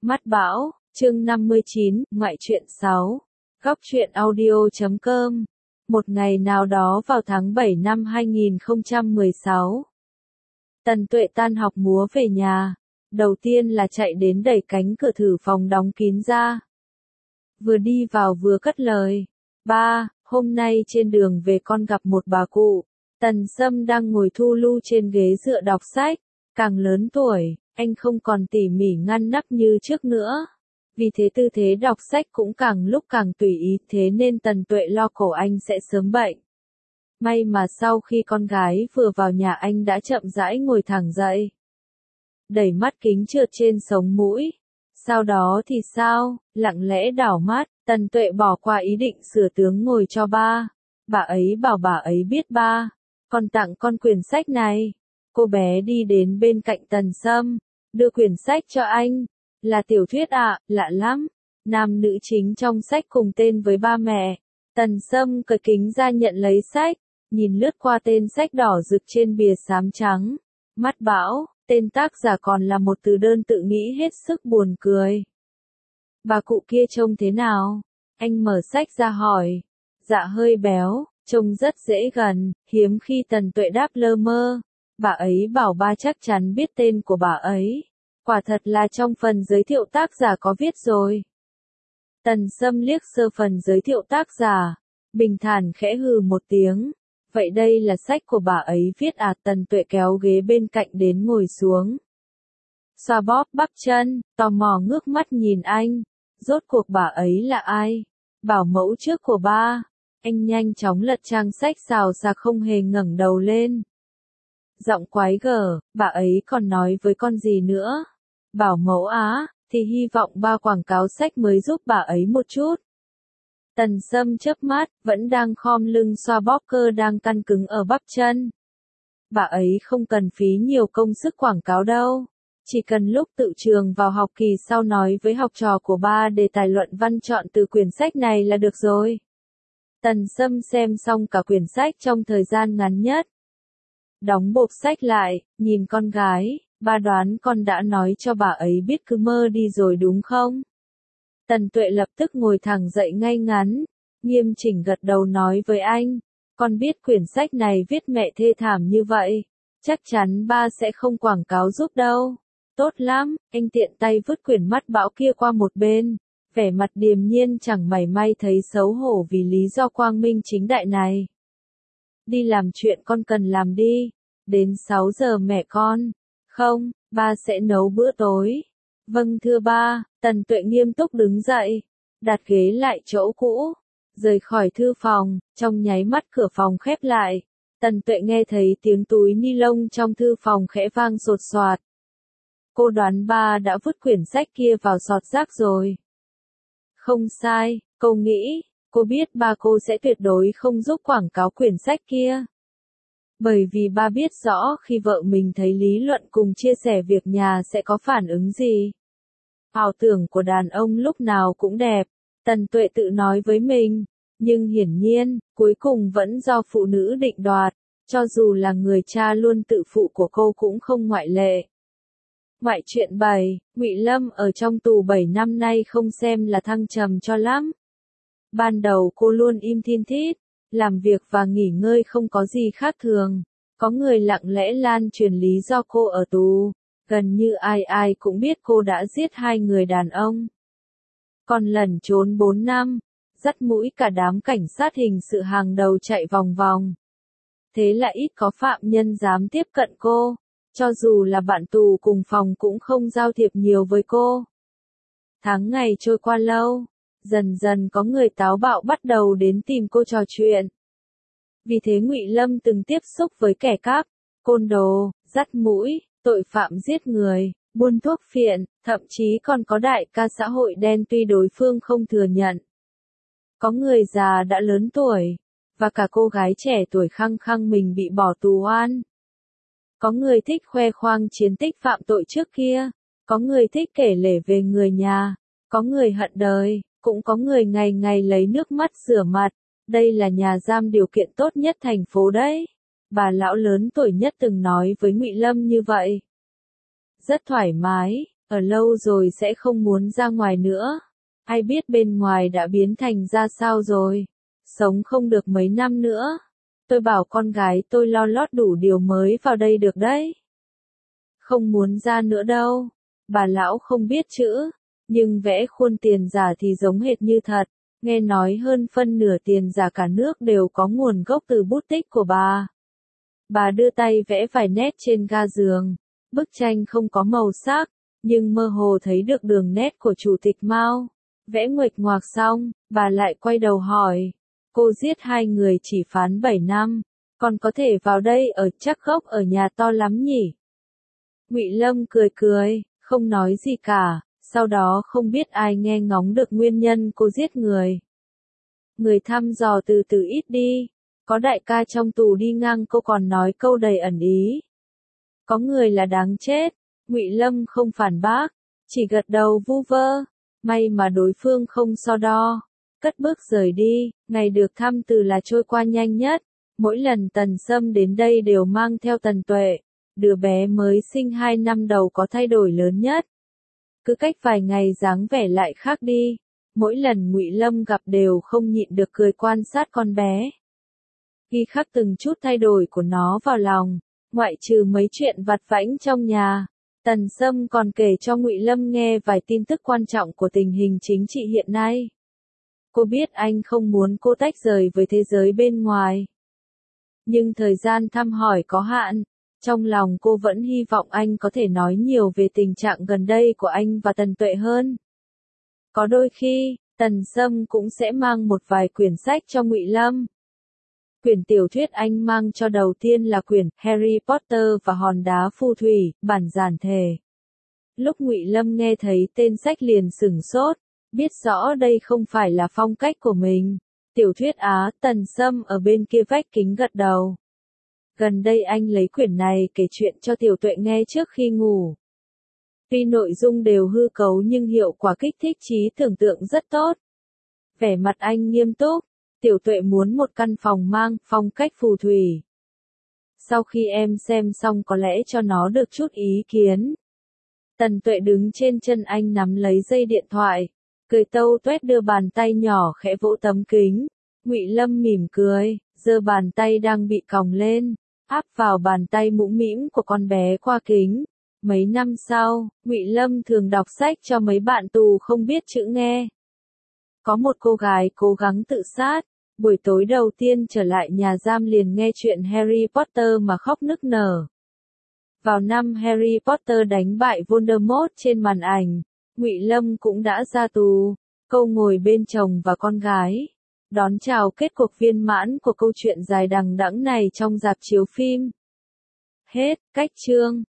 Mắt bão, chương 59, ngoại truyện 6. Góc truyện audio.com. Một ngày nào đó vào tháng 7 năm 2016. Tần Tuệ tan học múa về nhà. Đầu tiên là chạy đến đẩy cánh cửa thử phòng đóng kín ra. Vừa đi vào vừa cất lời. Ba, hôm nay trên đường về con gặp một bà cụ. Tần Sâm đang ngồi thu lu trên ghế dựa đọc sách. Càng lớn tuổi, anh không còn tỉ mỉ ngăn nắp như trước nữa. Vì thế tư thế đọc sách cũng càng lúc càng tùy ý, thế nên Tần Tuệ lo cổ anh sẽ sớm bệnh. May mà sau khi con gái vừa vào nhà anh đã chậm rãi ngồi thẳng dậy. Đẩy mắt kính trượt trên sống mũi. Sau đó thì sao, lặng lẽ đảo mắt, Tần Tuệ bỏ qua ý định sửa tướng ngồi cho ba. Bà ấy bảo bà ấy biết ba. Con tặng con quyển sách này. Cô bé đi đến bên cạnh Tần Sâm, đưa quyển sách cho anh. Là tiểu thuyết ạ, lạ lắm. Nam nữ chính trong sách cùng tên với ba mẹ. Tần Sâm cởi kính ra nhận lấy sách, nhìn lướt qua tên sách đỏ rực trên bìa xám trắng. Mắt bão, tên tác giả còn là một từ đơn tự nghĩ hết sức buồn cười. Bà cụ kia trông thế nào? Anh mở sách ra hỏi. Dạ hơi béo, trông rất dễ gần, hiếm khi Tần Tuệ đáp lơ mơ. Bà ấy bảo ba chắc chắn biết tên của bà ấy. Quả thật là trong phần giới thiệu tác giả có viết rồi. Tần Sâm liếc sơ phần giới thiệu tác giả, bình thản khẽ hừ một tiếng. Vậy đây là sách của bà ấy viết à? Tần Tuệ kéo ghế bên cạnh đến ngồi xuống. Xoa bóp bắp chân, tò mò ngước mắt nhìn anh. Rốt cuộc bà ấy là ai? Bảo mẫu trước của ba. Anh nhanh chóng lật trang sách xào ra không hề ngẩng đầu lên. Giọng quái gở, bà ấy còn nói với con gì nữa? Bảo mẫu á, thì hy vọng ba quảng cáo sách mới giúp bà ấy một chút. Tần Sâm chớp mắt, vẫn đang khom lưng xoa bóp cơ đang căng cứng ở bắp chân. Bà ấy không cần phí nhiều công sức quảng cáo đâu. Chỉ cần lúc tự trường vào học kỳ sau nói với học trò của ba để tài luận văn chọn từ quyển sách này là được rồi. Tần Sâm xem xong cả quyển sách trong thời gian ngắn nhất. Đóng bộp sách lại, nhìn con gái, ba đoán con đã nói cho bà ấy biết cứ mơ đi rồi đúng không? Tần Tuệ lập tức ngồi thẳng dậy ngay ngắn, nghiêm chỉnh gật đầu nói với anh, con biết quyển sách này viết mẹ thê thảm như vậy, chắc chắn ba sẽ không quảng cáo giúp đâu. Tốt lắm, anh tiện tay vứt quyển mắt bão kia qua một bên, vẻ mặt điềm nhiên chẳng mảy may thấy xấu hổ vì lý do quang minh chính đại này. Đi làm chuyện con cần làm đi, đến 6 giờ mẹ con. Không, ba sẽ nấu bữa tối. Vâng thưa ba. Tần Tuệ nghiêm túc đứng dậy, đặt ghế lại chỗ cũ, rời khỏi thư phòng, trong nháy mắt cửa phòng khép lại. Tần Tuệ nghe thấy tiếng túi ni lông trong thư phòng khẽ vang sột soạt. Cô đoán ba đã vứt quyển sách kia vào sọt rác rồi. Không sai, cô nghĩ, cô biết ba cô sẽ tuyệt đối không giúp quảng cáo quyển sách kia. Bởi vì ba biết rõ khi vợ mình thấy lý luận cùng chia sẻ việc nhà sẽ có phản ứng gì. Ảo tưởng của đàn ông lúc nào cũng đẹp, Tần Tuệ tự nói với mình, nhưng hiển nhiên, cuối cùng vẫn do phụ nữ định đoạt, cho dù là người cha luôn tự phụ của cô cũng không ngoại lệ. Ngoại truyện 7, Ngụy Lâm ở trong tù 7 năm nay không xem là thăng trầm cho lắm. Ban đầu cô luôn im thin thít, làm việc và nghỉ ngơi không có gì khác thường. Có người lặng lẽ lan truyền lý do cô ở tù. Gần như ai ai cũng biết cô đã giết 2 người đàn ông. Còn lẩn trốn 4 năm, dắt mũi cả đám cảnh sát hình sự hàng đầu chạy vòng vòng. Thế là ít có phạm nhân dám tiếp cận cô. Cho dù là bạn tù cùng phòng cũng không giao thiệp nhiều với cô. Tháng ngày trôi qua lâu. Dần dần có người táo bạo bắt đầu đến tìm cô trò chuyện. Vì thế Ngụy Lâm từng tiếp xúc với kẻ cắp, côn đồ, dắt mũi, tội phạm giết người, buôn thuốc phiện, thậm chí còn có đại ca xã hội đen tuy đối phương không thừa nhận. Có người già đã lớn tuổi, và cả cô gái trẻ tuổi khăng khăng mình bị bỏ tù oan. Có người thích khoe khoang chiến tích phạm tội trước kia, có người thích kể lể về người nhà, có người hận đời. Cũng có người ngày ngày lấy nước mắt rửa mặt. Đây là nhà giam điều kiện tốt nhất thành phố đấy. Bà lão lớn tuổi nhất từng nói với Ngụy Lâm như vậy. Rất thoải mái, ở lâu rồi sẽ không muốn ra ngoài nữa. Ai biết bên ngoài đã biến thành ra sao rồi. Sống không được mấy năm nữa. Tôi bảo con gái tôi lo lót đủ điều mới vào đây được đấy. Không muốn ra nữa đâu. Bà lão không biết chữ, nhưng vẽ khuôn tiền giả thì giống hệt như thật. Nghe nói hơn phân nửa tiền giả cả nước đều có nguồn gốc từ bút tích của bà. Bà đưa tay vẽ vài nét trên ga giường. Bức tranh không có màu sắc, nhưng mơ hồ thấy được đường nét của chủ tịch Mao. Vẽ nguệch ngoạc xong, bà lại quay đầu hỏi. Cô giết 2 người chỉ phán 7 năm, còn có thể vào đây ở chắc gốc ở nhà to lắm nhỉ? Ngụy Lâm cười cười, không nói gì cả, sau đó không biết ai nghe ngóng được nguyên nhân cô giết người. Người thăm dò từ từ ít đi, có đại ca trong tù đi ngang cô còn nói câu đầy ẩn ý. Có người là đáng chết, Ngụy Lâm không phản bác, chỉ gật đầu vu vơ, may mà đối phương không so đo. Cất bước rời đi, ngày được thăm từ là trôi qua nhanh nhất, mỗi lần Tần Sâm đến đây đều mang theo Tần Tuệ, đứa bé mới sinh 2 năm đầu có thay đổi lớn nhất. Cứ cách vài ngày dáng vẻ lại khác đi, mỗi lần Ngụy Lâm gặp đều không nhịn được cười quan sát con bé. Ghi khắc từng chút thay đổi của nó vào lòng, ngoại trừ mấy chuyện vặt vãnh trong nhà. Tần Sâm còn kể cho Ngụy Lâm nghe vài tin tức quan trọng của tình hình chính trị hiện nay. Cô biết anh không muốn cô tách rời với thế giới bên ngoài. Nhưng thời gian thăm hỏi có hạn, trong lòng cô vẫn hy vọng anh có thể nói nhiều về tình trạng gần đây của anh và Tần Tuệ hơn. Có đôi khi, Tần Sâm cũng sẽ mang một vài quyển sách cho Ngụy Lâm. Quyển tiểu thuyết anh mang cho đầu tiên là quyển Harry Potter và hòn đá phù thủy, bản giản thể. Lúc Ngụy Lâm nghe thấy tên sách liền sửng sốt, biết rõ đây không phải là phong cách của mình. Tiểu thuyết á, Tần Sâm ở bên kia vách kính gật đầu. Gần đây anh lấy quyển này kể chuyện cho Tiểu Tuệ nghe trước khi ngủ. Tuy nội dung đều hư cấu nhưng hiệu quả kích thích trí tưởng tượng rất tốt. Vẻ mặt anh nghiêm túc, Tiểu Tuệ muốn một căn phòng mang phong cách phù thủy. Sau khi em xem xong có lẽ cho nó được chút ý kiến. Tần Tuệ đứng trên chân anh nắm lấy dây điện thoại, cười tâu tuét đưa bàn tay nhỏ khẽ vỗ tấm kính. Ngụy Lâm mỉm cười, giơ bàn tay đang bị còng lên, áp vào bàn tay mũm mĩm của con bé qua kính. Mấy năm sau, Ngụy Lâm thường đọc sách cho mấy bạn tù không biết chữ nghe. Có một cô gái cố gắng tự sát, buổi tối đầu tiên trở lại nhà giam liền nghe chuyện Harry Potter mà khóc nức nở. Vào năm Harry Potter đánh bại Voldemort trên màn ảnh, Ngụy Lâm cũng đã ra tù. Cô ngồi bên chồng và con gái, đón chào kết cuộc viên mãn của câu chuyện dài đằng đẵng này trong rạp chiếu phim. Hết, cách chương.